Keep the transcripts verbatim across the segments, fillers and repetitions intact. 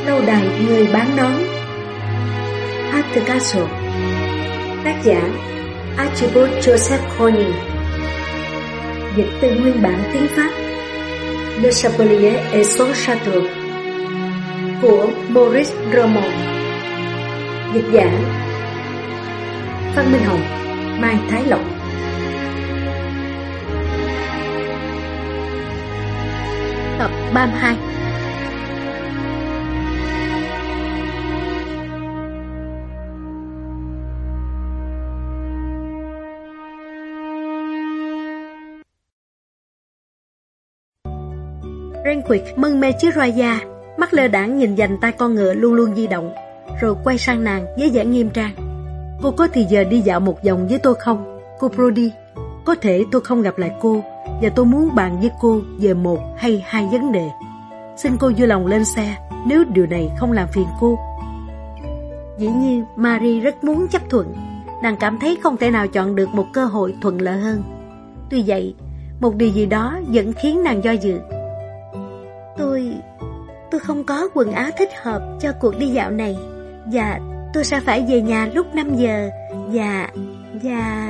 Lâu đài người bán nón. At the Castle. Tác giả Archibald Joseph Corning. Dịch từ nguyên bản tiếng Pháp Le Chapelier et son Château của Maurice Roman. Dịch giả Phan Minh Hồng, Mai Thái Lộc. Tập ba mươi hai. Renwick mân mê chiếc roi da, mắt lơ đãng nhìn dành tay con ngựa luôn luôn di động, rồi quay sang nàng với vẻ nghiêm trang. Cô có thì giờ đi dạo một vòng với tôi không, cô Brody? Có thể tôi không gặp lại cô, và tôi muốn bàn với cô về một hay hai vấn đề. Xin cô vui lòng lên xe, nếu điều này không làm phiền cô. Dĩ nhiên Marie rất muốn chấp thuận. Nàng cảm thấy không thể nào chọn được một cơ hội thuận lợi hơn. Tuy vậy, một điều gì đó vẫn khiến nàng do dự. Tôi... tôi không có quần áo thích hợp cho cuộc đi dạo này, và tôi sẽ phải về nhà lúc năm giờ, và... và...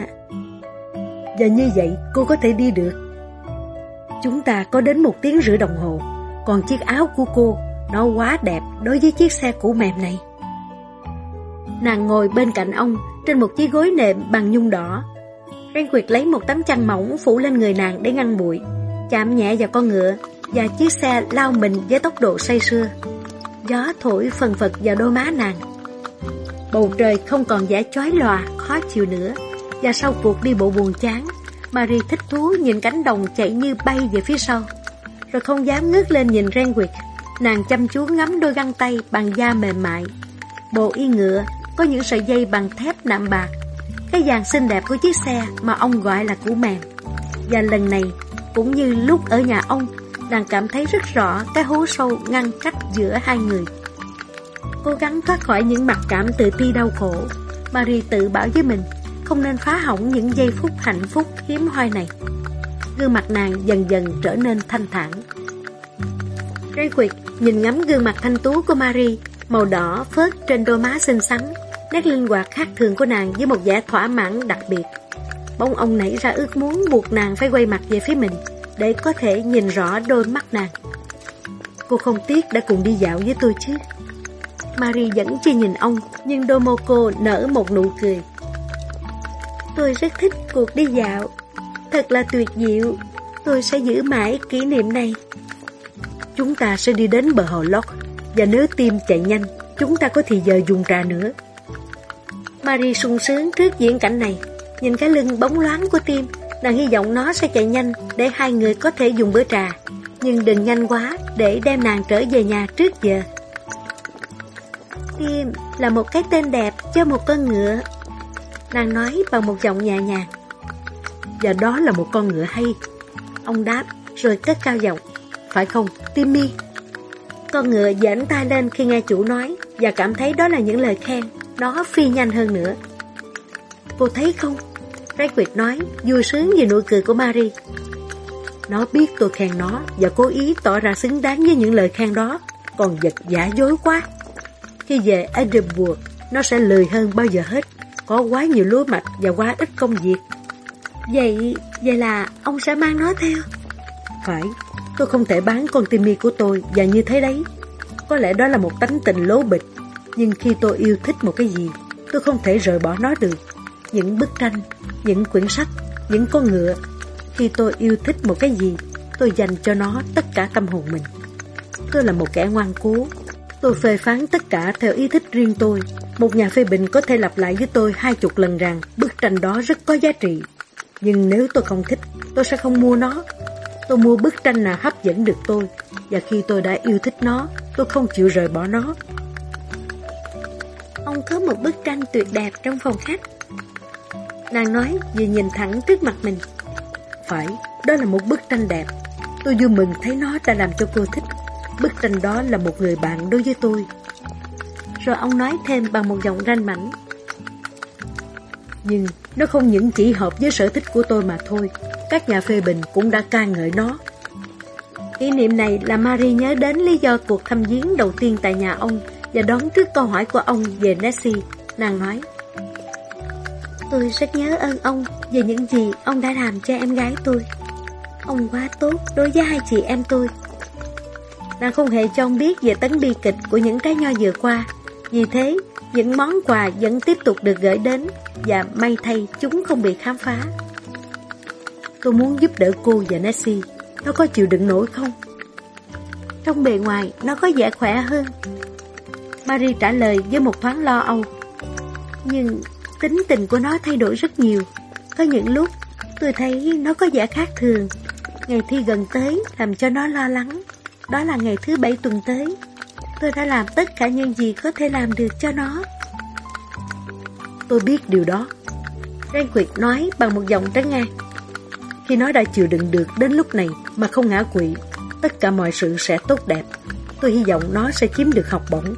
Và như vậy cô có thể đi được. Chúng ta có đến một tiếng rưỡi đồng hồ, còn chiếc áo của cô, nó quá đẹp đối với chiếc xe cũ mềm này. Nàng ngồi bên cạnh ông, trên một chiếc gối nệm bằng nhung đỏ. Renwick lấy một tấm chăn mỏng phủ lên người nàng để ngăn bụi, chạm nhẹ vào con ngựa, và chiếc xe lao mình với tốc độ say sưa. Gió thổi phần phật vào đôi má nàng. Bầu trời không còn vẻ chói lòa, khó chịu nữa, và sau cuộc đi bộ buồn chán, Marie thích thú nhìn cánh đồng chạy như bay về phía sau, rồi không dám ngước lên nhìn Renwick. Nàng chăm chú ngắm đôi găng tay bằng da mềm mại, bộ y ngựa có những sợi dây bằng thép nạm bạc, cái dàn xinh đẹp của chiếc xe mà ông gọi là cũ mềm. Và lần này, cũng như lúc ở nhà ông, nàng cảm thấy rất rõ cái hố sâu ngăn cách giữa hai người. Cố gắng thoát khỏi những mặc cảm tự ti đau khổ, Marie tự bảo với mình không nên phá hỏng những giây phút hạnh phúc hiếm hoi này. Gương mặt nàng dần dần trở nên thanh thản. Renwick nhìn ngắm gương mặt thanh tú của Marie, màu đỏ phớt trên đôi má xinh xắn, nét linh hoạt khác thường của nàng với một vẻ thỏa mãn đặc biệt. Bỗng ông nảy ra ước muốn buộc nàng phải quay mặt về phía mình để có thể nhìn rõ đôi mắt nàng. Cô không tiếc đã cùng đi dạo với tôi chứ? Marie vẫn chưa nhìn ông, nhưng đôi môi cô nở một nụ cười. Tôi rất thích cuộc đi dạo, thật là tuyệt diệu. Tôi sẽ giữ mãi kỷ niệm này. Chúng ta sẽ đi đến bờ hồ Loch, và nếu tim chạy nhanh, chúng ta có thì giờ dùng trà nữa. Marie sung sướng trước diễn cảnh này. Nhìn cái lưng bóng loáng của tim, nàng hy vọng nó sẽ chạy nhanh để hai người có thể dùng bữa trà, nhưng đừng nhanh quá để đem nàng trở về nhà trước giờ. Tim là một cái tên đẹp cho một con ngựa, nàng nói bằng một giọng nhẹ nhàng. Và đó là một con ngựa hay, ông đáp, rồi cất cao giọng. Phải không, Timmy? Con ngựa giãn tay lên khi nghe chủ nói, và cảm thấy đó là những lời khen. Nó phi nhanh hơn nữa. Cô thấy không? Renwick nói, vui sướng vì nụ cười của Marie. Nó biết tôi khen nó, và cố ý tỏ ra xứng đáng với những lời khen đó. Còn vật giả dối quá. Khi về Edinburgh, nó sẽ lười hơn bao giờ hết. Có quá nhiều lúa mạch và quá ít công việc. Vậy, vậy là ông sẽ mang nó theo? Phải, tôi không thể bán con Timmy của tôi, và như thế đấy. Có lẽ đó là một tánh tình lố bịch, nhưng khi tôi yêu thích một cái gì, tôi không thể rời bỏ nó được. Những bức tranh, những quyển sách, những con ngựa. Khi tôi yêu thích một cái gì, tôi dành cho nó tất cả tâm hồn mình. Tôi là một kẻ ngoan cố. Tôi phê phán tất cả theo ý thích riêng tôi. Một nhà phê bình có thể lặp lại với tôi hai chục lần rằng bức tranh đó rất có giá trị. Nhưng nếu tôi không thích, tôi sẽ không mua nó. Tôi mua bức tranh nào hấp dẫn được tôi, và khi tôi đã yêu thích nó, tôi không chịu rời bỏ nó. Ông có một bức tranh tuyệt đẹp trong phòng khách, nàng nói vừa nhìn thẳng trước mặt mình. Phải, đó là một bức tranh đẹp. Tôi vui mừng thấy nó đã làm cho cô thích. Bức tranh đó là một người bạn đối với tôi. Rồi ông nói thêm bằng một giọng ranh mãnh. Nhưng nó không những chỉ hợp với sở thích của tôi mà thôi. Các nhà phê bình cũng đã ca ngợi nó. Kỷ niệm này làm Marie nhớ đến lý do cuộc thăm viếng đầu tiên tại nhà ông và đón trước câu hỏi của ông về Nessie. Nàng nói: "Tôi rất nhớ ơn ông về những gì ông đã làm cho em gái tôi. Ông quá tốt đối với hai chị em tôi." Nàng không hề cho ông biết về tấn bi kịch của những trái nho vừa qua. Vì thế, những món quà vẫn tiếp tục được gửi đến, và may thay chúng không bị khám phá. "Tôi muốn giúp đỡ cô và Nessie. Nó có chịu đựng nổi không?" "Trong bề ngoài, nó có vẻ khỏe hơn," Marie trả lời với một thoáng lo âu. "Nhưng tính tình của nó thay đổi rất nhiều. Có những lúc tôi thấy nó có vẻ khác thường. Ngày thi gần tới làm cho nó lo lắng. Đó là ngày thứ bảy tuần tới. Tôi đã làm tất cả những gì có thể làm được cho nó." "Tôi biết điều đó," Renwick nói bằng một giọng trấn an. "Khi nó đã chịu đựng được đến lúc này mà không ngã quỵ, tất cả mọi sự sẽ tốt đẹp. Tôi hy vọng nó sẽ chiếm được học bổng."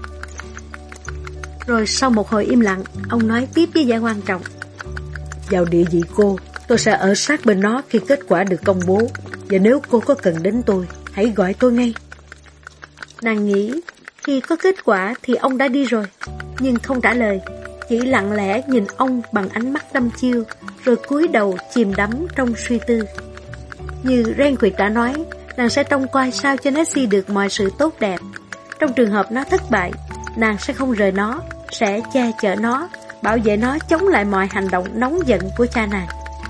Rồi sau một hồi im lặng, ông nói tiếp với vẻ quan trọng: "Vào địa vị cô, tôi sẽ ở sát bên nó khi kết quả được công bố. Và nếu cô có cần đến tôi, hãy gọi tôi ngay." Nàng nghĩ khi có kết quả thì ông đã đi rồi, nhưng không trả lời, chỉ lặng lẽ nhìn ông bằng ánh mắt đăm chiêu, rồi cúi đầu chìm đắm trong suy tư. Như Renwick đã nói, nàng sẽ trông coi sao cho Nessie được mọi sự tốt đẹp. Trong trường hợp nó thất bại, nàng sẽ không rời nó, sẽ che chở nó, bảo vệ nó chống lại mọi hành động nóng giận của cha nàng.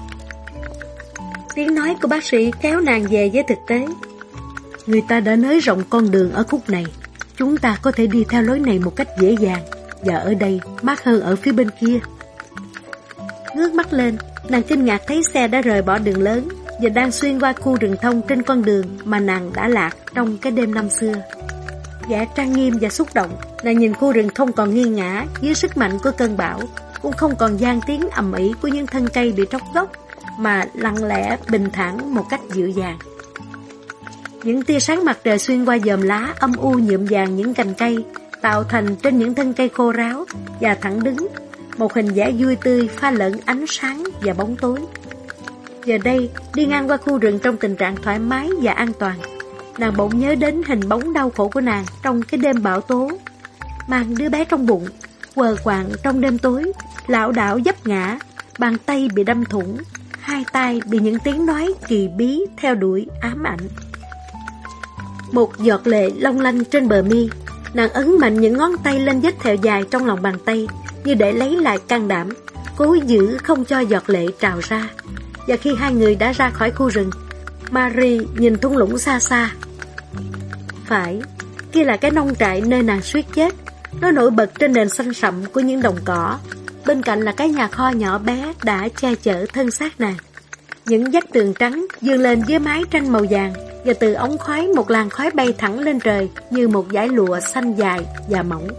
Tiếng nói của bác sĩ kéo nàng về với thực tế. "Người ta đã nới rộng con đường ở khúc này. Chúng ta có thể đi theo lối này một cách dễ dàng, và ở đây mát hơn ở phía bên kia." Ngước mắt lên, nàng kinh ngạc thấy xe đã rời bỏ đường lớn và đang xuyên qua khu rừng thông trên con đường mà nàng đã lạc trong cái đêm năm xưa. Vẻ trang nghiêm và xúc động, nàng nhìn khu rừng không còn nghiêng ngã dưới sức mạnh của cơn bão, cũng không còn gian tiếng ầm ĩ của những thân cây bị tróc gốc, mà lặng lẽ bình thản một cách dịu dàng. Những tia sáng mặt trời xuyên qua chòm lá âm u nhuộm vàng những cành cây, tạo thành trên những thân cây khô ráo và thẳng đứng một hình vẽ vui tươi pha lẫn ánh sáng và bóng tối. Giờ đây, đi ngang qua khu rừng trong tình trạng thoải mái và an toàn, nàng bỗng nhớ đến hình bóng đau khổ của nàng trong cái đêm bão tố. Mang đứa bé trong bụng, quờ quạng trong đêm tối, lảo đảo vấp ngã, bàn tay bị đâm thủng, hai tay bị những tiếng nói kỳ bí theo đuổi ám ảnh. Một giọt lệ long lanh trên bờ mi, nàng ấn mạnh những ngón tay lên vết thẹo dài trong lòng bàn tay, như để lấy lại can đảm, cố giữ không cho giọt lệ trào ra. Và khi hai người đã ra khỏi khu rừng, Marie nhìn thung lũng xa xa. Phải, kia là cái nông trại nơi nàng suýt chết. Nó nổi bật trên nền xanh sậm của những đồng cỏ. Bên cạnh là cái nhà kho nhỏ bé đã che chở thân xác nàng. Những vách tường trắng vươn lên với mái tranh màu vàng, và từ ống khói một làn khói bay thẳng lên trời như một dải lụa xanh dài và mỏng.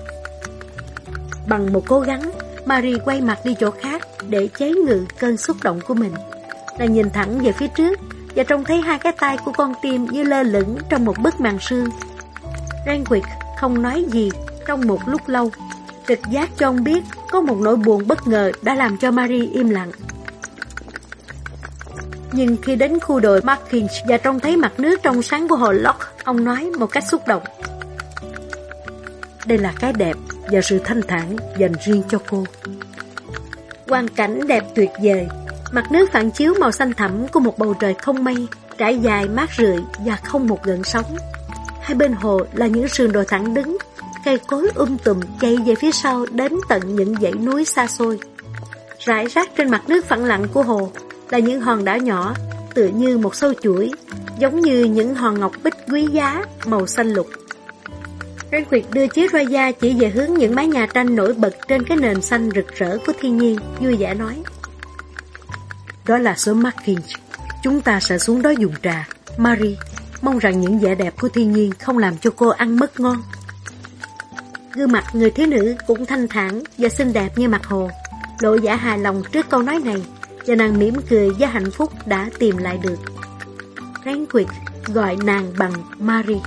Bằng một cố gắng, Marie quay mặt đi chỗ khác để chế ngự cơn xúc động của mình. Nàng nhìn thẳng về phía trước và trông thấy hai cái tay của con tim như lơ lửng trong một bức màn sương. Renwick không nói gì trong một lúc lâu. Trực giác cho ông biết có một nỗi buồn bất ngờ đã làm cho Marie im lặng. Nhưng khi đến khu đồi Markinch và trông thấy mặt nước trong sáng của hồ Loch, ông nói một cách xúc động: "Đây là cái đẹp và sự thanh thản dành riêng cho cô." Quang cảnh đẹp tuyệt vời. Mặt nước phản chiếu màu xanh thẳm của một bầu trời không mây, trải dài mát rượi và không một gợn sóng. Hai bên hồ là những sườn đồi thẳng đứng, cây cối um tùm chạy về phía sau đến tận những dãy núi xa xôi. Rải rác trên mặt nước phẳng lặng của hồ là những hòn đảo nhỏ, tựa như một sâu chuỗi, giống như những hòn ngọc bích quý giá màu xanh lục. Renwick đưa chiếc Raya chỉ về hướng những mái nhà tranh nổi bật trên cái nền xanh rực rỡ của thiên nhiên, vui vẻ nói: "Đó là xóm Markinch. Chúng ta sẽ xuống đó dùng trà. Marie, mong rằng những vẻ đẹp của thiên nhiên không làm cho cô ăn mất ngon." Gương mặt người thiếu nữ cũng thanh thản và xinh đẹp như mặt hồ, lộ vẻ hài lòng trước câu nói này, và nàng mỉm cười với hạnh phúc đã tìm lại được. Renwick gọi nàng bằng Marie.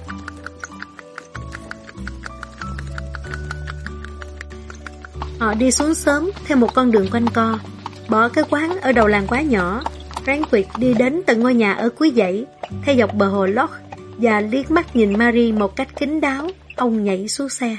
Họ đi xuống xóm theo một con đường quanh co, bỏ cái quán ở đầu làng quá nhỏ. Renwick đi đến tận ngôi nhà ở cuối dãy, theo dọc bờ hồ Loch và liếc mắt nhìn Marie một cách kín đáo, ông nhảy xuống xe.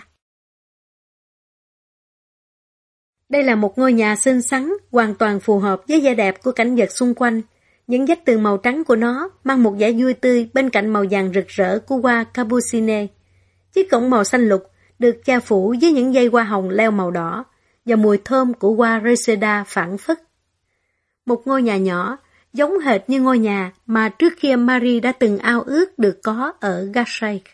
Đây là một ngôi nhà xinh xắn, hoàn toàn phù hợp với vẻ đẹp của cảnh vật xung quanh. Những vách tường màu trắng của nó mang một vẻ vui tươi bên cạnh màu vàng rực rỡ của hoa capucine. Chiếc cổng màu xanh lục được che phủ với những dây hoa hồng leo màu đỏ và mùi thơm của hoa reseda phảng phất. Một ngôi nhà nhỏ, giống hệt như ngôi nhà mà trước kia Marie đã từng ao ước được có ở Gastric.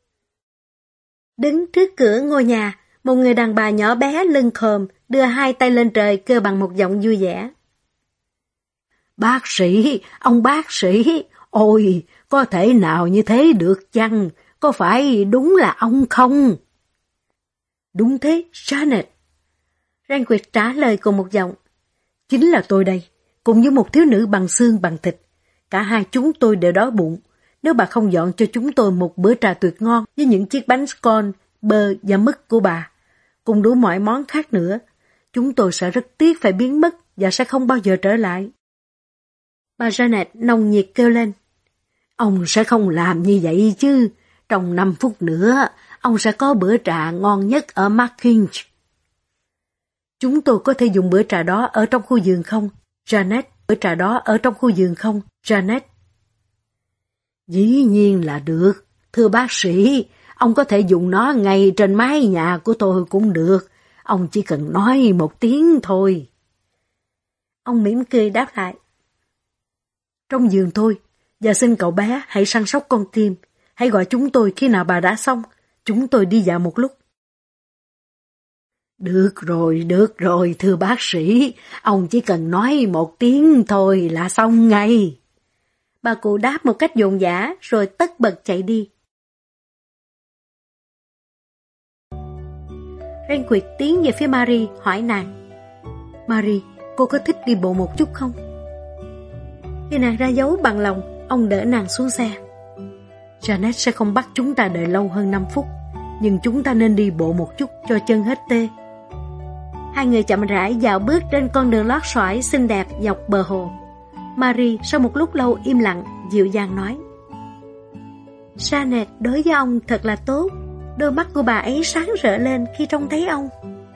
Đứng trước cửa ngôi nhà, một người đàn bà nhỏ bé lưng khòm đưa hai tay lên trời kêu bằng một giọng vui vẻ. Bác sĩ, ông bác sĩ, ôi, có thể nào như thế được chăng? Có phải đúng là ông không? Đúng thế, Janet. Renwick trả lời cùng một giọng. Chính là tôi đây, cùng với một thiếu nữ bằng xương bằng thịt. Cả hai chúng tôi đều đói bụng. Nếu bà không dọn cho chúng tôi một bữa trà tuyệt ngon với những chiếc bánh scone, bơ và mứt của bà, cùng đủ mọi món khác nữa, chúng tôi sẽ rất tiếc phải biến mất và sẽ không bao giờ trở lại. Bà Janet nồng nhiệt kêu lên. Ông sẽ không làm như vậy chứ. Trong năm phút nữa, ông sẽ có bữa trà ngon nhất ở Markinch. Chúng tôi có thể dùng bữa trà đó ở trong khu vườn không, Janet? Bữa trà đó ở trong khu vườn không, Janet? Dĩ nhiên là được. Thưa bác sĩ, ông có thể dùng nó ngay trên mái nhà của tôi cũng được. Ông chỉ cần nói một tiếng thôi. Ông mỉm cười đáp lại. Trong giường thôi, và xin cậu bé hãy săn sóc con tim. Hãy gọi chúng tôi khi nào bà đã xong. Chúng tôi đi dạo một lúc. Được rồi, được rồi, thưa bác sĩ. Ông chỉ cần nói một tiếng thôi là xong ngay. Bà cụ đáp một cách dồn dã rồi tất bật chạy đi. Renwick tiến về phía Marie hỏi nàng. Marie, cô có thích đi bộ một chút không? Khi nàng ra dấu bằng lòng, ông đỡ nàng xuống xe. Janet sẽ không bắt chúng ta đợi lâu hơn năm phút, nhưng chúng ta nên đi bộ một chút cho chân hết tê. Hai người chậm rãi dạo bước trên con đường lót xoải xinh đẹp dọc bờ hồ. Marie sau một lúc lâu im lặng, dịu dàng nói. Janet đối với ông thật là tốt. Đôi mắt của bà ấy sáng rỡ lên khi trông thấy ông.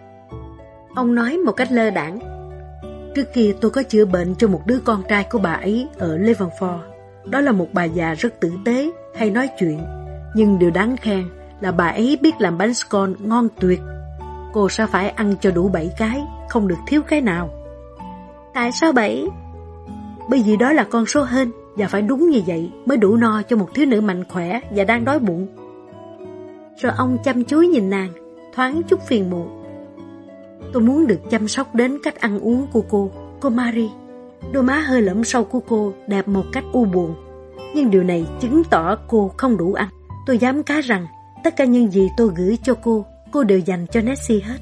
Ông nói một cách lơ đãng. Trước kia tôi có chữa bệnh cho một đứa con trai của bà ấy ở Levenford. Đó là một bà già rất tử tế, hay nói chuyện. Nhưng điều đáng khen là bà ấy biết làm bánh scone ngon tuyệt. Cô sẽ phải ăn cho đủ bảy cái, không được thiếu cái nào. Tại sao bảy? Bởi vì đó là con số hên, và phải đúng như vậy mới đủ no cho một thiếu nữ mạnh khỏe và đang đói bụng. Rồi ông chăm chú nhìn nàng, thoáng chút phiền muộn. Tôi muốn được chăm sóc đến cách ăn uống của cô, cô Marie. Đôi má hơi lõm sâu của cô đẹp một cách u buồn. Nhưng điều này chứng tỏ cô không đủ ăn. Tôi dám cá rằng tất cả những gì tôi gửi cho cô, cô đều dành cho Nessie hết.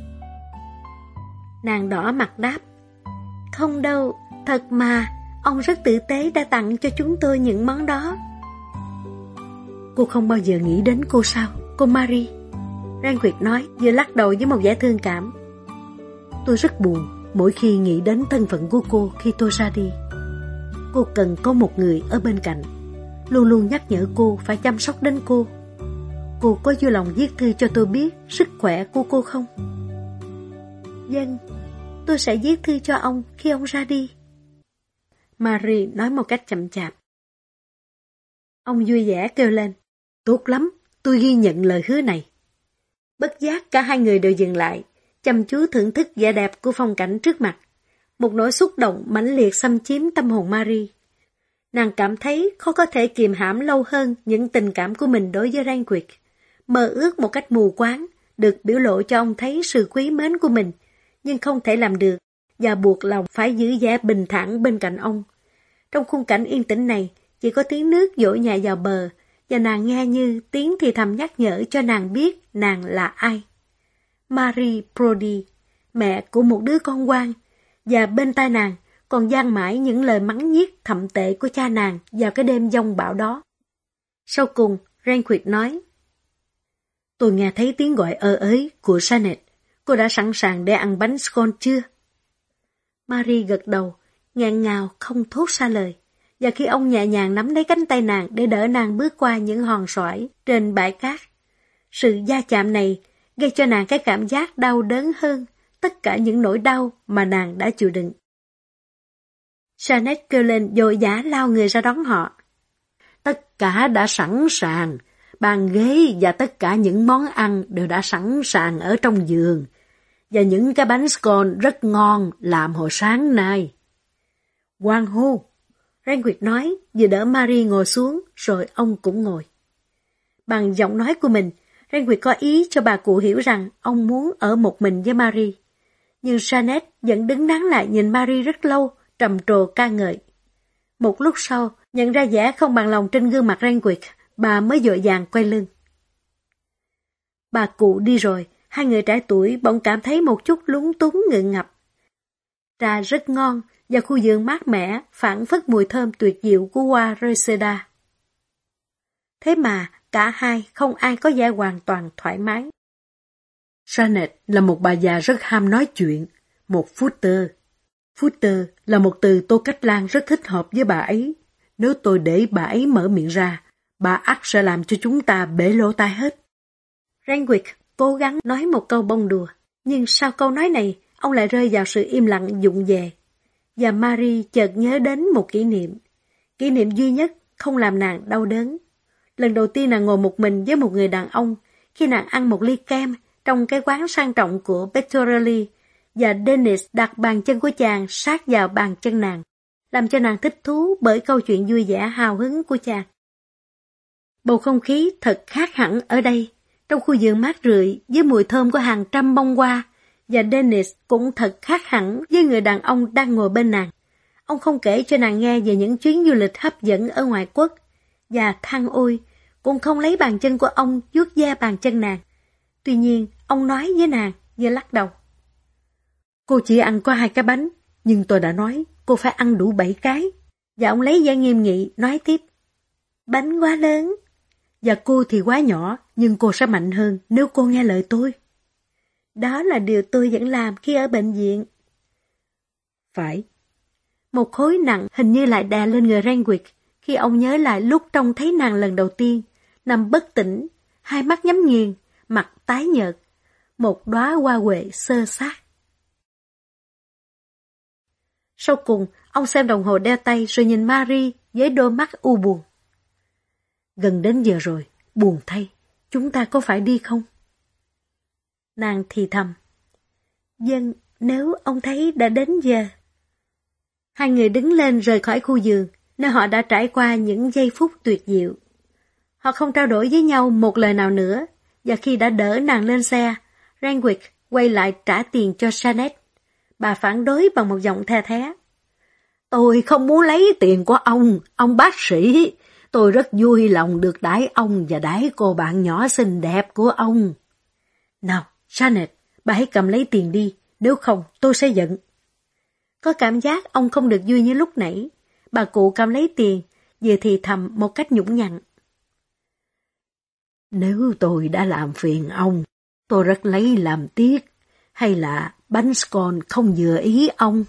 Nàng đỏ mặt đáp. Không đâu, thật mà, ông rất tử tế đã tặng cho chúng tôi những món đó. Cô không bao giờ nghĩ đến cô sao, cô Marie? Renwick nói, vừa lắc đầu với một vẻ thương cảm. Tôi rất buồn mỗi khi nghĩ đến thân phận của cô khi tôi ra đi. Cô cần có một người ở bên cạnh, luôn luôn nhắc nhở cô phải chăm sóc đến cô. Cô có vui lòng viết thư cho tôi biết sức khỏe của cô không? Vâng, tôi sẽ viết thư cho ông khi ông ra đi. Marie nói một cách chậm chạp. Ông vui vẻ kêu lên. Tốt lắm, tôi ghi nhận lời hứa này. Bất giác cả hai người đều dừng lại, chăm chú thưởng thức vẻ đẹp của phong cảnh trước mặt. Một nỗi xúc động mãnh liệt xâm chiếm tâm hồn Marie. Nàng cảm thấy khó có thể kiềm hãm lâu hơn những tình cảm của mình đối với Renwick. Mơ ước một cách mù quáng, được biểu lộ cho ông thấy sự quý mến của mình, nhưng không thể làm được, và buộc lòng phải giữ vẻ bình thản bên cạnh ông. Trong khung cảnh yên tĩnh này, chỉ có tiếng nước dội nhẹ vào bờ, và nàng nghe như tiếng thì thầm nhắc nhở cho nàng biết nàng là ai. Marie Brodie, mẹ của một đứa con ngoan, và bên tai nàng còn vang mãi những lời mắng nhiếc thậm tệ của cha nàng vào cái đêm giông bão đó. Sau cùng, Renwick nói, tôi nghe thấy tiếng gọi ơ ới của Janet. Cô đã sẵn sàng để ăn bánh scone chưa? Marie gật đầu, nghẹn ngào không thốt ra lời, và khi ông nhẹ nhàng nắm lấy cánh tay nàng để đỡ nàng bước qua những hòn sỏi trên bãi cát. Sự va chạm này gây cho nàng cái cảm giác đau đớn hơn tất cả những nỗi đau mà nàng đã chịu đựng. Janet kêu lên vội vã lao người ra đón họ. Tất cả đã sẵn sàng, bàn ghế và tất cả những món ăn đều đã sẵn sàng ở trong giường, và những cái bánh scone rất ngon làm hồi sáng nay. Hoan hô, Renwick nói, vừa đỡ Mary ngồi xuống, rồi ông cũng ngồi. Bằng giọng nói của mình, Renwick có ý cho bà cụ hiểu rằng ông muốn ở một mình với Mary. Nhưng Janet vẫn đứng nán lại nhìn Mary rất lâu, trầm trồ ca ngợi. Một lúc sau, nhận ra vẻ không bằng lòng trên gương mặt Renwick, bà mới vội vàng quay lưng. Bà cụ đi rồi, hai người trẻ tuổi bỗng cảm thấy một chút lúng túng ngượng ngập. Trà rất ngon và khu vườn mát mẻ phảng phất mùi thơm tuyệt diệu của hoa Reseda. Thế mà cả hai không ai có vẻ hoàn toàn thoải mái. Janet là một bà già rất ham nói chuyện, một footer. Footer là một từ Tô Cách Lan rất thích hợp với bà ấy. Nếu tôi để bà ấy mở miệng ra, bà ắt sẽ làm cho chúng ta bể lỗ tai hết. Renwick cố gắng nói một câu bông đùa, nhưng sau câu nói này, ông lại rơi vào sự im lặng vụng về. Và Mary chợt nhớ đến một kỷ niệm. Kỷ niệm duy nhất không làm nàng đau đớn. Lần đầu tiên nàng ngồi một mình với một người đàn ông khi nàng ăn một ly kem trong cái quán sang trọng của Pectorelli, và Dennis đặt bàn chân của chàng sát vào bàn chân nàng, làm cho nàng thích thú bởi câu chuyện vui vẻ hào hứng của chàng. Bầu không khí thật khác hẳn ở đây, trong khu vườn mát rượi với mùi thơm của hàng trăm bông hoa, và Dennis cũng thật khác hẳn với người đàn ông đang ngồi bên nàng. Ông không kể cho nàng nghe về những chuyến du lịch hấp dẫn ở ngoại quốc, và than ôi, cũng không lấy bàn chân của ông vuốt ve bàn chân nàng. Tuy nhiên, ông nói với nàng vừa lắc đầu. Cô chỉ ăn có hai cái bánh, nhưng tôi đã nói cô phải ăn đủ bảy cái. Và ông lấy vẻ nghiêm nghị nói tiếp. Bánh quá lớn. Và cô thì quá nhỏ, nhưng cô sẽ mạnh hơn nếu cô nghe lời tôi. Đó là điều tôi vẫn làm khi ở bệnh viện. Phải. Một khối nặng hình như lại đè lên người Renwick khi ông nhớ lại lúc trông thấy nàng lần đầu tiên, nằm bất tỉnh, hai mắt nhắm nghiền, mặt tái nhợt, một đóa hoa huệ xơ xác. Sau cùng, ông xem đồng hồ đeo tay rồi nhìn Mary với đôi mắt u buồn. Gần đến giờ rồi, buồn thay, chúng ta có phải đi không? Nàng thì thầm. Vâng, nếu ông thấy đã đến giờ. Hai người đứng lên rời khỏi khu vườn, nơi họ đã trải qua những giây phút tuyệt diệu. Họ không trao đổi với nhau một lời nào nữa, và khi đã đỡ nàng lên xe, Renwick quay lại trả tiền cho Janet. Bà phản đối bằng một giọng the thé. Tôi không muốn lấy tiền của ông, ông bác sĩ. Tôi rất vui lòng được đãi ông và đãi cô bạn nhỏ xinh đẹp của ông. Nào, Janet, bà hãy cầm lấy tiền đi, nếu không tôi sẽ giận. Có cảm giác ông không được vui như lúc nãy. Bà cụ cầm lấy tiền, vừa thì thầm một cách nhũng nhặn. Nếu tôi đã làm phiền ông, tôi rất lấy làm tiếc, hay là bánh scone không vừa ý ông?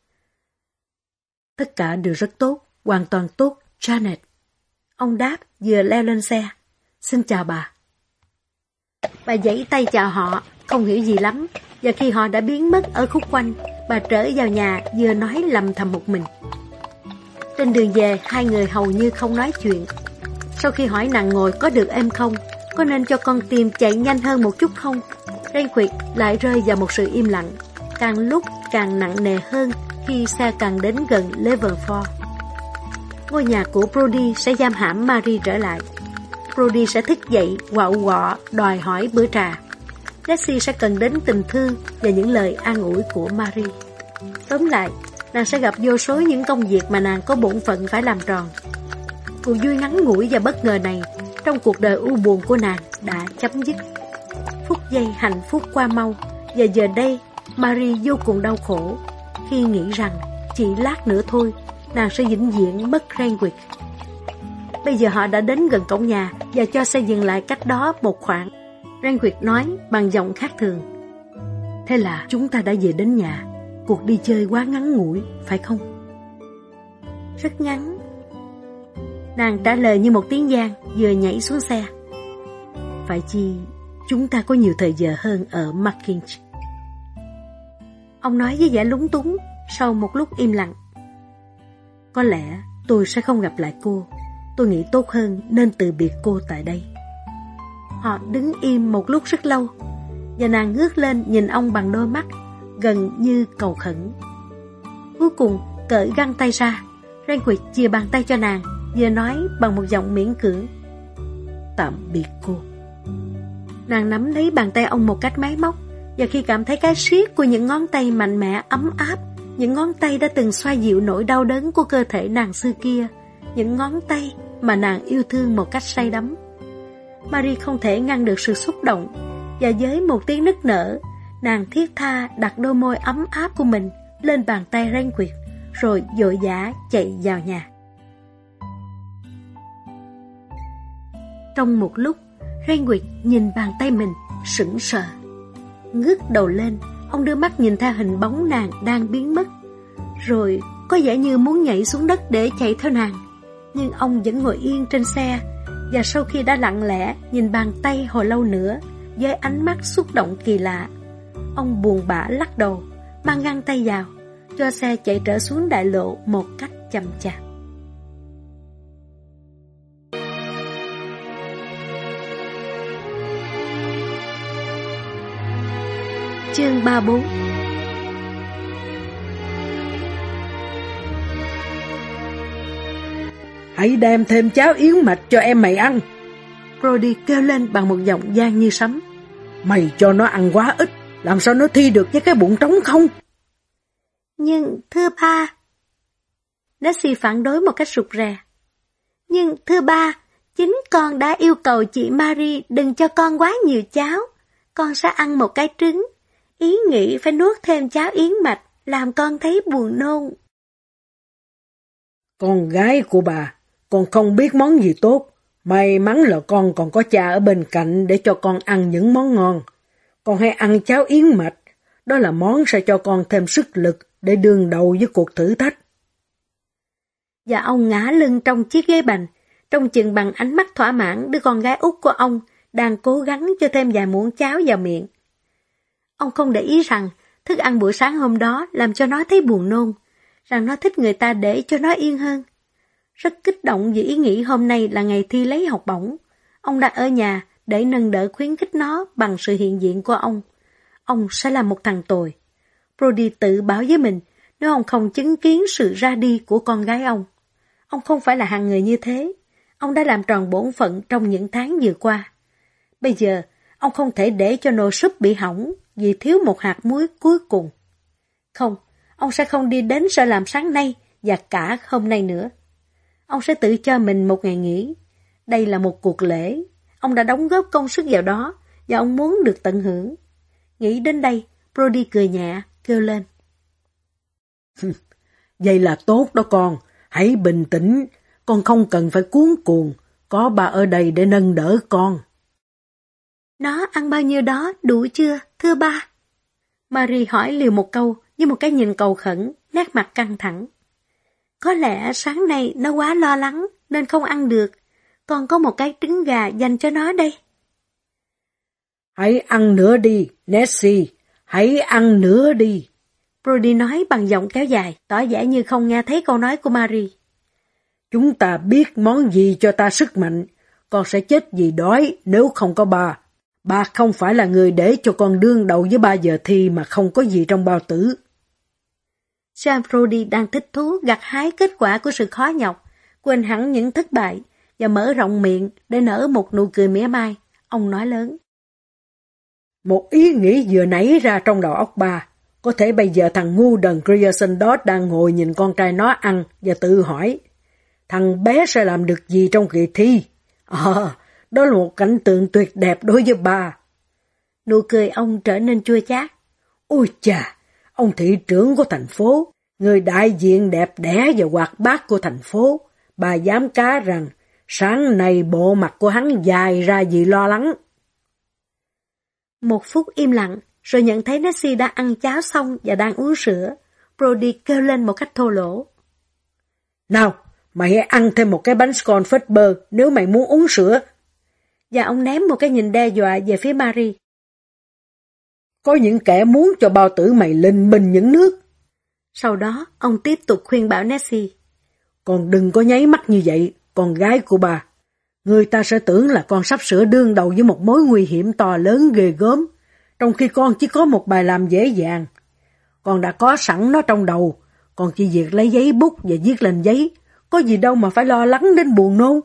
Tất cả đều rất tốt, hoàn toàn tốt, Janet. Ông đáp vừa leo lên xe. Xin chào bà. Bà giãy tay chào họ, không hiểu gì lắm, và khi họ đã biến mất ở khúc quanh, bà trở vào nhà vừa nói lầm thầm một mình. Trên đường về, hai người hầu như không nói chuyện. Sau khi hỏi nàng ngồi có được êm không, có nên cho con tim chạy nhanh hơn một chút không, Renwick lại rơi vào một sự im lặng, càng lúc càng nặng nề hơn khi xe càng đến gần Levelford. Ngôi nhà của Brody sẽ giam hãm Mary trở lại. Brody sẽ thức dậy quạo quọ đòi hỏi bữa trà. Jessie sẽ cần đến tình thương và những lời an ủi của Mary. Tóm lại, nàng sẽ gặp vô số những công việc mà nàng có bổn phận phải làm tròn. Cuộc vui ngắn ngủi và bất ngờ này trong cuộc đời u buồn của nàng đã chấm dứt. Phút giây hạnh phúc qua mau, và giờ đây Mary vô cùng đau khổ khi nghĩ rằng chỉ lát nữa thôi nàng sẽ vĩnh viễn mất Renwick. Bây giờ họ đã đến gần cổng nhà và cho xe dừng lại cách đó một khoảng. Renwick nói bằng giọng khác thường. Thế là chúng ta đã về đến nhà. Cuộc đi chơi quá ngắn ngủi, phải không? Rất ngắn, Nàng trả lời như một tiếng giang, vừa nhảy xuống xe. Phải chi chúng ta có nhiều thời giờ hơn ở Markinch? Ông nói với vẻ lúng túng sau một lúc im lặng. Có lẽ tôi sẽ không gặp lại cô. Tôi nghĩ tốt hơn nên từ biệt cô tại đây. Họ đứng im một lúc rất lâu, và nàng ngước lên nhìn ông bằng đôi mắt gần như cầu khẩn. Cuối cùng cởi găng tay ra, Renwick chìa bàn tay cho nàng, vừa nói bằng một giọng miễn cưỡng: Tạm biệt cô. Nàng nắm lấy bàn tay ông một cách máy móc, và khi cảm thấy cái siết của những ngón tay mạnh mẽ ấm áp, những ngón tay đã từng xoa dịu nỗi đau đớn của cơ thể nàng xưa kia, những ngón tay mà nàng yêu thương một cách say đắm, Marie không thể ngăn được sự xúc động, và với một tiếng nức nở, nàng thiết tha đặt đôi môi ấm áp của mình lên bàn tay Renwick, rồi vội vã chạy vào nhà. Trong một lúc, Renwick nhìn bàn tay mình, sững sờ. Ngước đầu lên, ông đưa mắt nhìn theo hình bóng nàng đang biến mất, rồi có vẻ như muốn nhảy xuống đất để chạy theo nàng. Nhưng ông vẫn ngồi yên trên xe, và sau khi đã lặng lẽ nhìn bàn tay hồi lâu nữa với ánh mắt xúc động kỳ lạ, ông buồn bã lắc đầu, mang găng tay vào, cho xe chạy trở xuống đại lộ một cách chậm chạp. Chương ba mươi bốn. Hãy đem thêm cháo yến mạch cho em mày ăn. Brody kêu lên bằng một giọng gian như sấm. Mày cho nó ăn quá ít, làm sao nó thi được với cái bụng trống không? Nhưng thưa ba, Nancy phản đối một cách rụt rè. Nhưng thưa ba, chính con đã yêu cầu chị Marie đừng cho con quá nhiều cháo. Con sẽ ăn một cái trứng. Ý nghĩ phải nuốt thêm cháo yến mạch làm con thấy buồn nôn. Con gái của bà, con không biết món gì tốt. May mắn là con còn có cha ở bên cạnh để cho con ăn những món ngon. Con hãy ăn cháo yến mạch, đó là món sẽ cho con thêm sức lực để đương đầu với cuộc thử thách. Và ông ngã lưng trong chiếc ghế bành, trông chừng bằng ánh mắt thỏa mãn đứa con gái út của ông đang cố gắng cho thêm vài muỗng cháo vào miệng. Ông không để ý rằng thức ăn buổi sáng hôm đó làm cho nó thấy buồn nôn, rằng nó thích người ta để cho nó yên hơn. Rất kích động vì ý nghĩ hôm nay là ngày thi lấy học bổng. Ông đã ở nhà để nâng đỡ khuyến khích nó bằng sự hiện diện của ông. Ông sẽ là một thằng tồi. Brody tự bảo với mình nếu ông không chứng kiến sự ra đi của con gái ông. Ông không phải là hạng người như thế. Ông đã làm tròn bổn phận trong những tháng vừa qua. Bây giờ, ông không thể để cho nồi súp bị hỏng vì thiếu một hạt muối cuối cùng. Không, ông sẽ không đi đến sở làm sáng nay và cả hôm nay nữa. Ông sẽ tự cho mình một ngày nghỉ. Đây là một cuộc lễ. Ông đã đóng góp công sức vào đó và ông muốn được tận hưởng. Nghĩ đến đây, Brody cười nhẹ, kêu lên. Vậy là tốt đó con. Hãy bình tĩnh. Con không cần phải cuống cuồng. Có bà ở đây để nâng đỡ con. Nó ăn bao nhiêu đó đủ chưa, thưa ba? Marie hỏi liều một câu với một cái nhìn cầu khẩn, nét mặt căng thẳng. Có lẽ sáng nay nó quá lo lắng nên không ăn được. Con có một cái trứng gà dành cho nó đây. Hãy ăn nữa đi, Nancy. Hãy ăn nữa đi. Brody nói bằng giọng kéo dài, tỏ vẻ như không nghe thấy câu nói của Marie. Chúng ta biết món gì cho ta sức mạnh. Con sẽ chết vì đói nếu không có bà. Bà không phải là người để cho con đương đầu với ba giờ thi mà không có gì trong bao tử. Sam Brody đang thích thú gặt hái kết quả của sự khó nhọc, quên hẳn những thất bại và mở rộng miệng để nở một nụ cười mỉa mai. Ông nói lớn. Một ý nghĩ vừa nảy ra trong đầu óc bà. Có thể bây giờ thằng ngu đần Grierson đó đang ngồi nhìn con trai nó ăn và tự hỏi, thằng bé sẽ làm được gì trong kỳ thi? À, đó là một cảnh tượng tuyệt đẹp đối với bà. Nụ cười ông trở nên chua chát. Ôi chà, ông thị trưởng của thành phố, người đại diện đẹp đẽ và hoạt bát của thành phố, bà dám cá rằng sáng nay bộ mặt của hắn dài ra vì lo lắng. Một phút im lặng, rồi nhận thấy Nancy đã ăn cháo xong và đang uống sữa. Brody kêu lên một cách thô lỗ. Nào, Mày hãy ăn thêm một cái bánh scone phết bơ nếu mày muốn uống sữa. Và ông ném một cái nhìn đe dọa về phía Mary. Có những kẻ muốn cho bao tử mày lên bình những nước. Sau đó, ông tiếp tục khuyên bảo Nessie. Con đừng có nháy mắt như vậy, con gái của bà. Người ta sẽ tưởng là con sắp sửa đương đầu với một mối nguy hiểm to lớn ghê gớm, trong khi con chỉ có một bài làm dễ dàng. Con đã có sẵn nó trong đầu, con chỉ việc lấy giấy bút và viết lên giấy, có gì đâu mà phải lo lắng đến buồn nôn.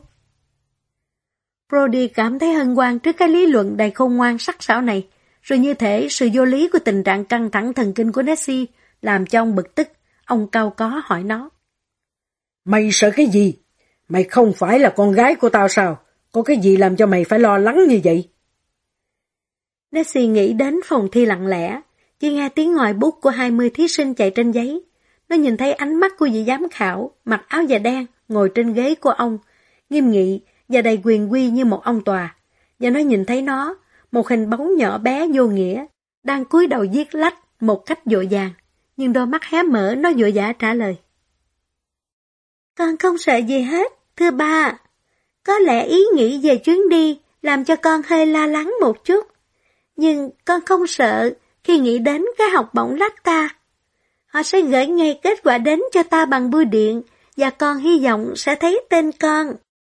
Brody cảm thấy hân hoan trước cái lý luận đầy khôn ngoan sắc sảo này, rồi như thể sự vô lý của tình trạng căng thẳng thần kinh của Nessie làm cho ông bực tức. Ông cau có hỏi nó. Mày sợ cái gì? Mày không phải là con gái của tao sao? Có cái gì làm cho mày phải lo lắng như vậy? Nessie nghĩ đến phòng thi lặng lẽ, chỉ nghe tiếng ngòi bút của hai mươi thí sinh chạy trên giấy. Nó nhìn thấy ánh mắt của vị giám khảo, mặc áo da đen, ngồi trên ghế của ông, nghiêm nghị và đầy quyền uy như một ông tòa. Và nó nhìn thấy nó, một hình bóng nhỏ bé vô nghĩa, đang cúi đầu viết lách một cách vội vàng, nhưng đôi mắt hé mở nó vội vã trả lời. Con không sợ gì hết, thưa ba. Có lẽ ý nghĩ về chuyến đi làm cho con hơi lo lắng một chút, nhưng con không sợ khi nghĩ đến cái học bổng lách ta. Họ sẽ gửi ngay kết quả đến cho ta bằng bưu điện, và con hy vọng sẽ thấy tên con.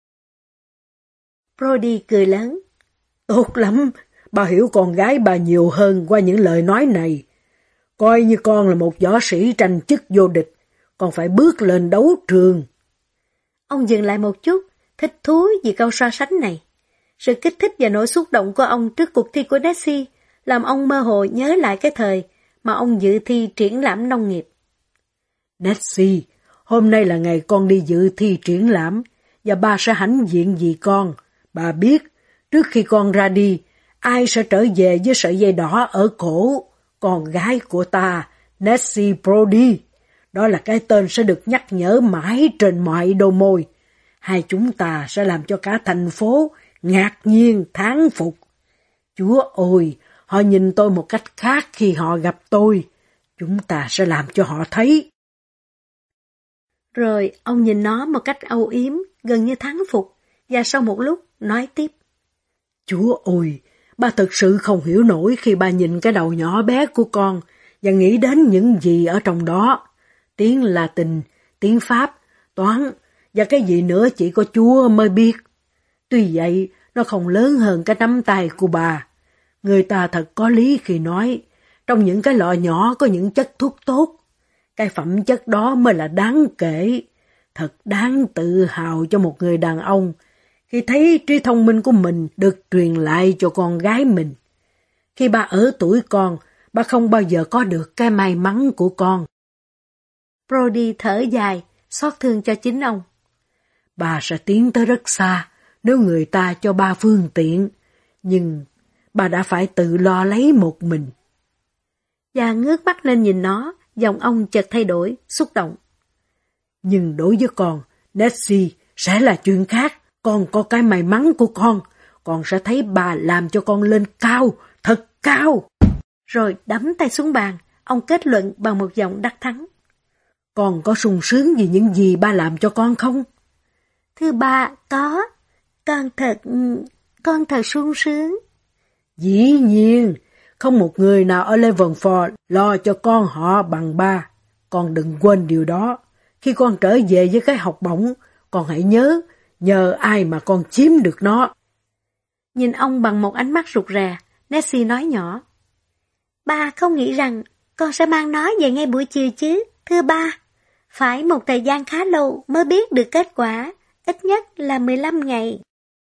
Brody cười lớn. Tốt lắm, bà hiểu con gái bà nhiều hơn qua những lời nói này. Coi như con là một võ sĩ tranh chức vô địch, con phải bước lên đấu trường. Ông dừng lại một chút, thích thú vì câu so sánh này. Sự kích thích và nỗi xúc động của ông trước cuộc thi của Nessie làm ông mơ hồ nhớ lại cái thời mà ông dự thi triển lãm nông nghiệp. Nessie, hôm nay là ngày con đi dự thi triển lãm, và ba sẽ hãnh diện vì con. Bà biết, trước khi con ra đi, ai sẽ trở về với sợi dây đỏ ở cổ? Con gái của ta, Nessie Brody. Đó là cái tên sẽ được nhắc nhở mãi trên mọi đôi môi. Hai chúng ta sẽ làm cho cả thành phố ngạc nhiên thán phục. Chúa ơi, họ nhìn tôi một cách khác khi họ gặp tôi. Chúng ta sẽ làm cho họ thấy. Rồi ông nhìn nó một cách âu yếm, gần như thán phục, và sau một lúc nói tiếp. Chúa ơi, ba thực sự không hiểu nổi khi ba nhìn cái đầu nhỏ bé của con và nghĩ đến những gì ở trong đó. Tiếng Latin, tiếng Pháp, toán và cái gì nữa chỉ có Chúa mới biết. Tuy vậy, nó không lớn hơn cái nắm tay của bà. Người ta thật có lý khi nói, trong những cái lọ nhỏ có những chất thuốc tốt. Cái phẩm chất đó mới là đáng kể. Thật đáng tự hào cho một người đàn ông khi thấy trí thông minh của mình được truyền lại cho con gái mình. Khi ba ở tuổi con, ba không bao giờ có được cái may mắn của con. Brody thở dài, xót thương cho chính ông. Bà sẽ tiến tới rất xa nếu người ta cho ba phương tiện, nhưng bà đã phải tự lo lấy một mình. Và ngước mắt lên nhìn nó, giọng ông chợt thay đổi, xúc động. Nhưng đối với con, Nessie sẽ là chuyện khác. Con có cái may mắn của con, con sẽ thấy bà làm cho con lên cao, thật cao. Rồi đấm tay xuống bàn, ông kết luận bằng một giọng đắc thắng. Con có sung sướng vì những gì ba làm cho con không? Thưa ba, có. Con thật... con thật sung sướng. Dĩ nhiên, không một người nào ở Leavenworth lo cho con họ bằng ba. Con đừng quên điều đó. Khi con trở về với cái học bổng, con hãy nhớ, nhờ ai mà con chiếm được nó. Nhìn ông bằng một ánh mắt rụt rè, Nessie nói nhỏ. Ba không nghĩ rằng con sẽ mang nó về ngay buổi chiều chứ, thưa ba. Phải một thời gian khá lâu mới biết được kết quả, ít nhất là mười lăm ngày.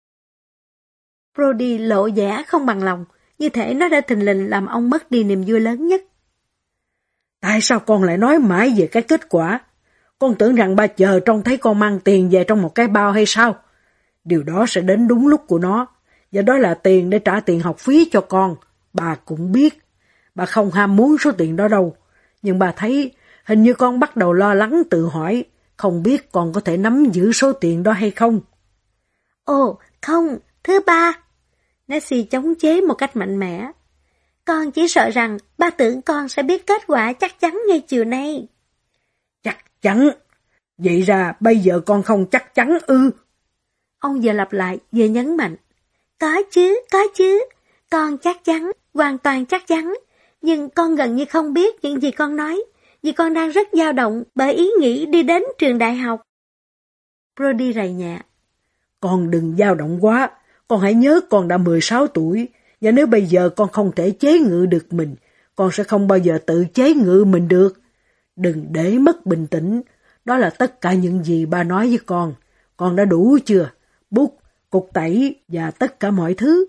Brody lộ vẻ không bằng lòng, như thể nó đã thình lình làm ông mất đi niềm vui lớn nhất. Tại sao con lại nói mãi về cái kết quả? Con tưởng rằng ba chờ trông thấy con mang tiền về trong một cái bao hay sao? Điều đó sẽ đến đúng lúc của nó, và đó là tiền để trả tiền học phí cho con. Bà cũng biết, bà không ham muốn số tiền đó đâu, nhưng bà thấy hình như con bắt đầu lo lắng tự hỏi, không biết con có thể nắm giữ số tiền đó hay không. Ồ, không, thưa ba. Nessie chống chế một cách mạnh mẽ. Con chỉ sợ rằng ba tưởng con sẽ biết kết quả chắc chắn ngay chiều nay. Chắc chắn. Vậy ra bây giờ con không chắc chắn ư? Ông vừa lặp lại, vừa nhấn mạnh. Có chứ, có chứ. Con chắc chắn, hoàn toàn chắc chắn. Nhưng con gần như không biết những gì con nói, vì con đang rất dao động bởi ý nghĩ đi đến trường đại học. Brody rầy nhẹ. Con đừng dao động quá, con hãy nhớ con đã mười sáu tuổi, và nếu bây giờ con không thể chế ngự được mình, con sẽ không bao giờ tự chế ngự mình được. Đừng để mất bình tĩnh, đó là tất cả những gì ba nói với con. Con đã đủ chưa? Bút, cục tẩy và tất cả mọi thứ.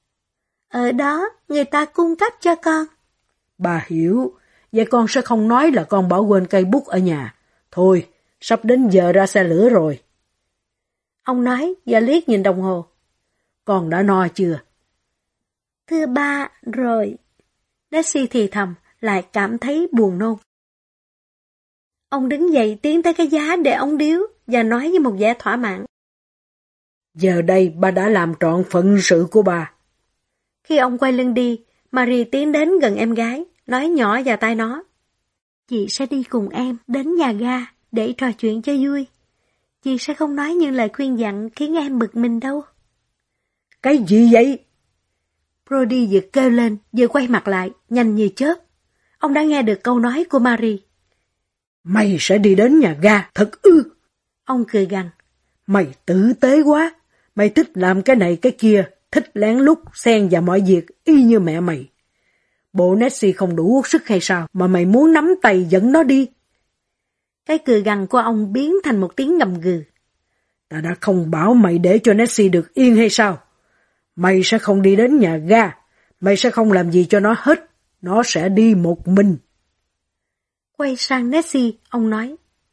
Ở đó, người ta cung cấp cho con. Bà hiểu, vậy con sẽ không nói là con bỏ quên cây bút ở nhà. Thôi, sắp đến giờ ra xe lửa rồi. Ông nói và liếc nhìn đồng hồ. Con đã no chưa? Thưa ba, rồi. Nancy thì thầm, lại cảm thấy buồn nôn. Ông đứng dậy tiến tới cái giá để ống điếu và nói với một vẻ thỏa mãn. Giờ đây ba đã làm trọn phận sự của bà. Khi ông quay lưng đi, Marie tiến đến gần em gái, nói nhỏ vào tai nó. Chị sẽ đi cùng em đến nhà ga để trò chuyện cho vui. Chị sẽ không nói những lời khuyên dặn khiến em bực mình đâu. Cái gì vậy? Brody vừa kêu lên, vừa quay mặt lại, nhanh như chớp. Ông đã nghe được câu nói của Marie. Mày sẽ đi đến nhà ga, thật ư? Ông cười gằn. Mày tử tế quá, mày thích làm cái này cái kia, thích lén lút xen vào mọi việc y như mẹ mày. Bộ Nancy không đủ sức hay sao mà mày muốn nắm tay dẫn nó đi? Cái cười gằn của ông biến thành một tiếng ngầm gừ. Ta đã không bảo mày để cho Nancy được yên hay sao? Mày sẽ không đi đến nhà ga, mày sẽ không làm gì cho nó hết, nó sẽ đi một mình. Quay sang Nancy, ông nói.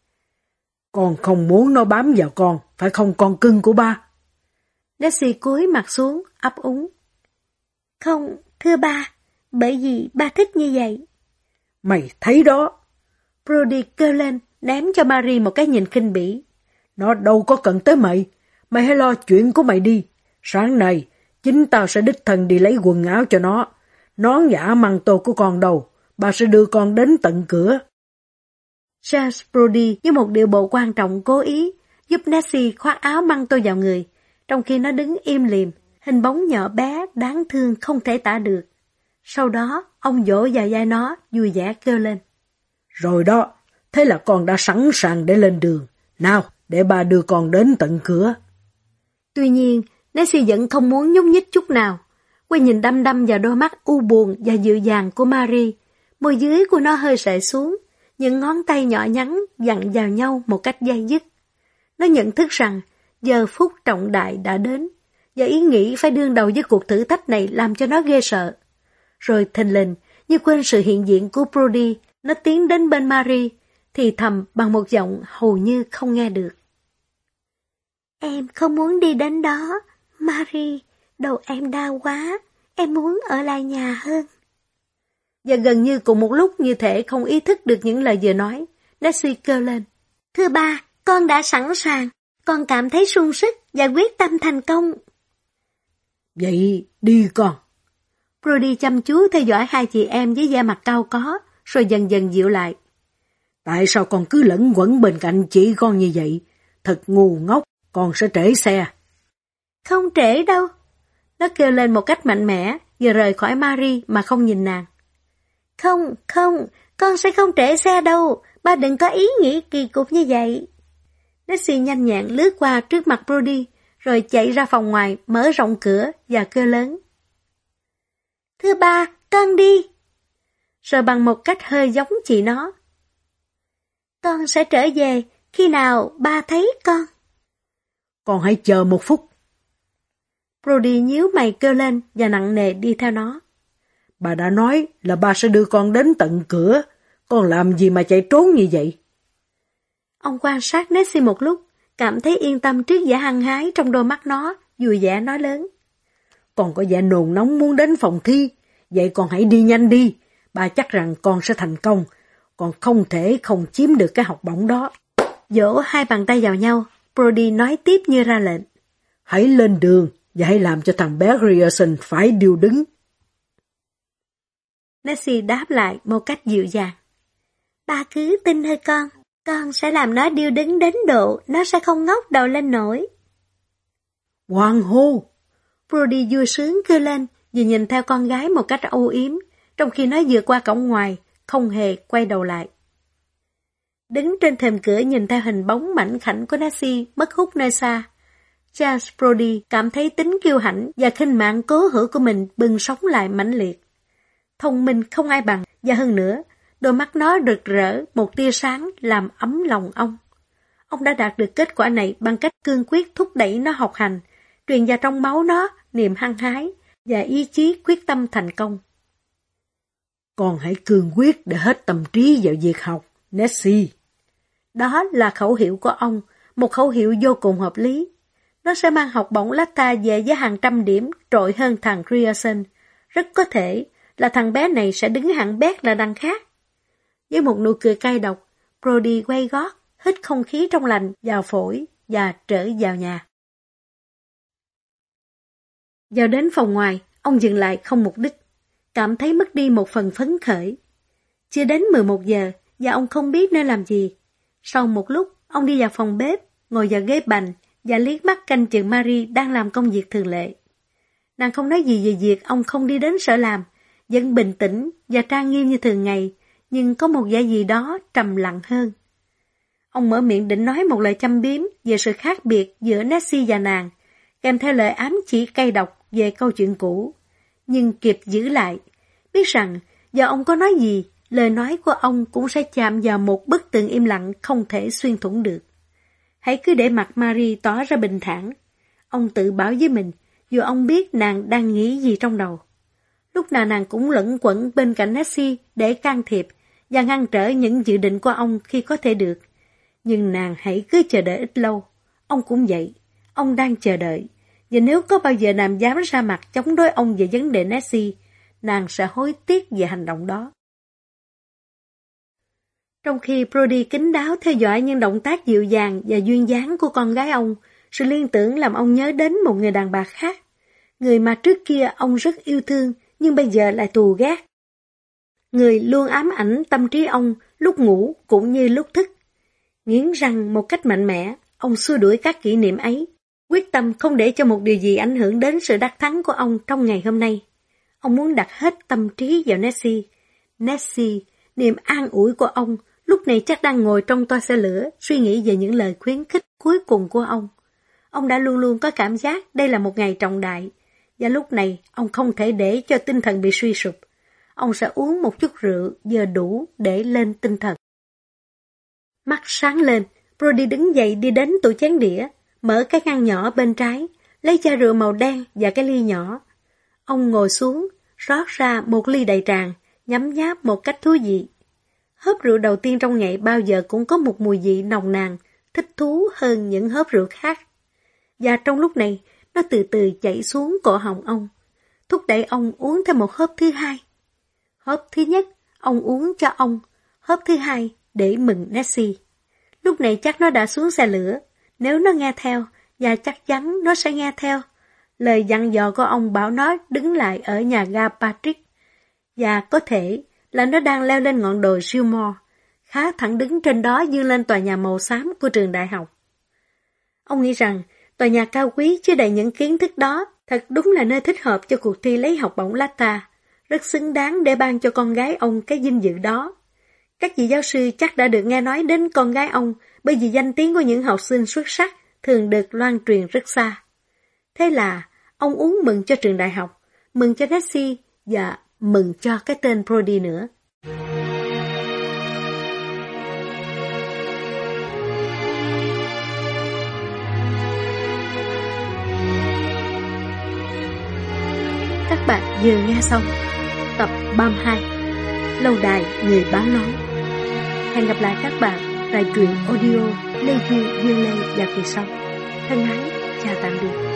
Con không muốn nó bám vào con, phải không con cưng của ba? Nancy cúi mặt xuống, ấp úng. Không, thưa ba, bởi vì ba thích như vậy. Mày thấy đó. Brody kêu lên, ném cho Marie một cái nhìn khinh bỉ. Nó đâu có cần tới mày, mày hãy lo chuyện của mày đi. Sáng nay, chính tao sẽ đích thân đi lấy quần áo cho nó. Nón và măng tô của con đâu, bà sẽ đưa con đến tận cửa. Charles Brody với một điệu bộ quan trọng cố ý giúp Nancy khoác áo măng tô vào người, trong khi nó đứng im lìm, hình bóng nhỏ bé đáng thương không thể tả được. Sau đó, ông vỗ vào vai nó, vui vẻ kêu lên. Rồi đó, thế là con đã sẵn sàng để lên đường. Nào, để bà đưa con đến tận cửa. Tuy nhiên, Nancy vẫn không muốn nhúc nhích chút nào. Quay nhìn đăm đăm vào đôi mắt u buồn và dịu dàng của Marie. Môi dưới của nó hơi sệ xuống, những ngón tay nhỏ nhắn dặn vào nhau một cách day dứt. Nó nhận thức rằng giờ phút trọng đại đã đến, và ý nghĩ phải đương đầu với cuộc thử thách này làm cho nó ghê sợ. Rồi thình lình, như quên sự hiện diện của Brody, nó tiến đến bên Marie, thì thầm bằng một giọng hầu như không nghe được. Em không muốn đi đến đó, Marie, đầu em đau quá, em muốn ở lại nhà hơn. Và gần như cùng một lúc như thể không ý thức được những lời vừa nói, Nancy kêu lên. Thưa ba, con đã sẵn sàng, con cảm thấy sung sức và quyết tâm thành công. Vậy đi con. Brody chăm chú theo dõi hai chị em với da mặt cau có, rồi dần dần dịu lại. Tại sao con cứ lẫn quẩn bên cạnh chị con như vậy? Thật ngu ngốc, con sẽ trễ xe. Không trễ đâu. Nó kêu lên một cách mạnh mẽ, vừa rời khỏi Marie mà không nhìn nàng. Không, không, con sẽ không trễ xe đâu, ba đừng có ý nghĩ kỳ cục như vậy. Nancy nhanh nhẹn lướt qua trước mặt Brody, rồi chạy ra phòng ngoài, mở rộng cửa và kêu lớn. Thưa ba, con đi. Rồi bằng một cách hơi giống chị nó. Con sẽ trở về khi nào ba thấy con. Con hãy chờ một phút. Brody nhíu mày kêu lên và nặng nề đi theo nó. Bà đã nói là ba sẽ đưa con đến tận cửa. Con làm gì mà chạy trốn như vậy? Ông quan sát Nancy một lúc, cảm thấy yên tâm trước vẻ hăng hái trong đôi mắt nó, vui vẻ nói lớn. Con có vẻ nôn nóng muốn đến phòng thi, vậy con hãy đi nhanh đi. Ba chắc rằng con sẽ thành công, con không thể không chiếm được cái học bổng đó. Vỗ hai bàn tay vào nhau, Brody nói tiếp như ra lệnh. Hãy lên đường và hãy làm cho thằng bé Grierson phải điêu đứng. Nancy đáp lại một cách dịu dàng. Ba cứ tin hơi con. Con sẽ làm nó điêu đứng đến độ nó sẽ không ngóc đầu lên nổi. Hoàng hô! Brody vui sướng kêu lên, vừa nhìn theo con gái một cách âu yếm, trong khi nó vừa qua cổng ngoài, không hề quay đầu lại. Đứng trên thềm cửa nhìn theo hình bóng mảnh khảnh của Nessie mất hút nơi xa, Charles Brody cảm thấy tính kiêu hãnh và khinh mạng cố hữu của mình bừng sống lại mãnh liệt. Thông minh không ai bằng, và hơn nữa, đôi mắt nó rực rỡ một tia sáng làm ấm lòng ông. Ông đã đạt được kết quả này bằng cách cương quyết thúc đẩy nó học hành, truyền vào trong máu nó niềm hăng hái và ý chí quyết tâm thành công. Con hãy cương quyết để hết tâm trí vào việc học, Nessie. Đó là khẩu hiệu của ông, một khẩu hiệu vô cùng hợp lý. Nó sẽ mang học bổng Latta về với hàng trăm điểm trội hơn thằng Grierson. Rất có thể là thằng bé này sẽ đứng hạng bét là đằng khác. Với một nụ cười cay độc, Brody quay gót, hít không khí trong lành vào phổi và trở vào nhà. Vào đến phòng ngoài, ông dừng lại không mục đích, cảm thấy mất đi một phần phấn khởi. Chưa đến mười một giờ và ông không biết nên làm gì. Sau một lúc, ông đi vào phòng bếp, ngồi vào ghế bành và liếc mắt canh chừng Marie đang làm công việc thường lệ. Nàng không nói gì về việc ông không đi đến sở làm, vẫn bình tĩnh và trang nghiêm như thường ngày, nhưng có một vẻ gì đó trầm lặng hơn. Ông mở miệng định nói một lời châm biếm về sự khác biệt giữa Nessie và nàng, kèm theo lời ám chỉ cay độc về câu chuyện cũ, nhưng kịp giữ lại, biết rằng giờ ông có nói gì, lời nói của ông cũng sẽ chạm vào một bức tường im lặng không thể xuyên thủng được. Hãy cứ để mặt Marie tỏ ra bình thản. Ông tự bảo với mình, dù ông biết nàng đang nghĩ gì trong đầu. Lúc nào nàng cũng lẫn quẩn bên cạnh Nessie để can thiệp và ngăn trở những dự định của ông khi có thể được. Nhưng nàng hãy cứ chờ đợi ít lâu. Ông cũng vậy, ông đang chờ đợi. Và nếu có bao giờ nàng dám ra mặt chống đối ông về vấn đề Nessie, nàng sẽ hối tiếc về hành động đó. Trong khi Brody kín đáo theo dõi những động tác dịu dàng và duyên dáng của con gái ông, sự liên tưởng làm ông nhớ đến một người đàn bà khác, người mà trước kia ông rất yêu thương nhưng bây giờ lại tù ghét. Người luôn ám ảnh tâm trí ông lúc ngủ cũng như lúc thức. Nghiến răng một cách mạnh mẽ, ông xua đuổi các kỷ niệm ấy, quyết tâm không để cho một điều gì ảnh hưởng đến sự đắc thắng của ông trong ngày hôm nay. Ông muốn đặt hết tâm trí vào Nessie. Nessie, niềm an ủi của ông, lúc này chắc đang ngồi trong toa xe lửa, suy nghĩ về những lời khuyến khích cuối cùng của ông. Ông đã luôn luôn có cảm giác đây là một ngày trọng đại, và lúc này ông không thể để cho tinh thần bị suy sụp. Ông sẽ uống một chút rượu vừa đủ để lên tinh thần. Mắt sáng lên, Brody đứng dậy đi đến tủ chén đĩa, mở cái ngăn nhỏ bên trái, lấy chai rượu màu đen và cái ly nhỏ. Ông ngồi xuống, rót ra một ly đầy tràn, nhấm nháp một cách thú vị. Hớp rượu đầu tiên trong ngày bao giờ cũng có một mùi vị nồng nàn, thích thú hơn những hớp rượu khác. Và trong lúc này, nó từ từ chảy xuống cổ họng ông, thúc đẩy ông uống thêm một hớp thứ hai. Hớp thứ nhất, ông uống cho ông, hớp thứ hai để mừng Nessie. Lúc này chắc nó đã xuống xe lửa, nếu nó nghe theo, và chắc chắn nó sẽ nghe theo. Lời dặn dò của ông bảo nó đứng lại ở nhà ga Patrick, và có thể là nó đang leo lên ngọn đồi Gilmore, khá thẳng đứng trên đó dương lên tòa nhà màu xám của trường đại học. Ông nghĩ rằng tòa nhà cao quý chứa đầy những kiến thức đó thật đúng là nơi thích hợp cho cuộc thi lấy học bổng Latta, rất xứng đáng để ban cho con gái ông cái vinh dự đó. Các vị giáo sư chắc đã được nghe nói đến con gái ông bởi vì danh tiếng của những học sinh xuất sắc thường được loan truyền rất xa. Thế là ông uống mừng cho trường đại học, mừng cho Nessie và mừng cho cái tên Brody nữa. Các bạn vừa nghe xong tập ba mươi hai Lâu đài người bán nói. Hẹn gặp lại các bạn tại truyện audio Lê Duy, Duyên Lê và kỳ sau. Thân ái, chào tạm biệt.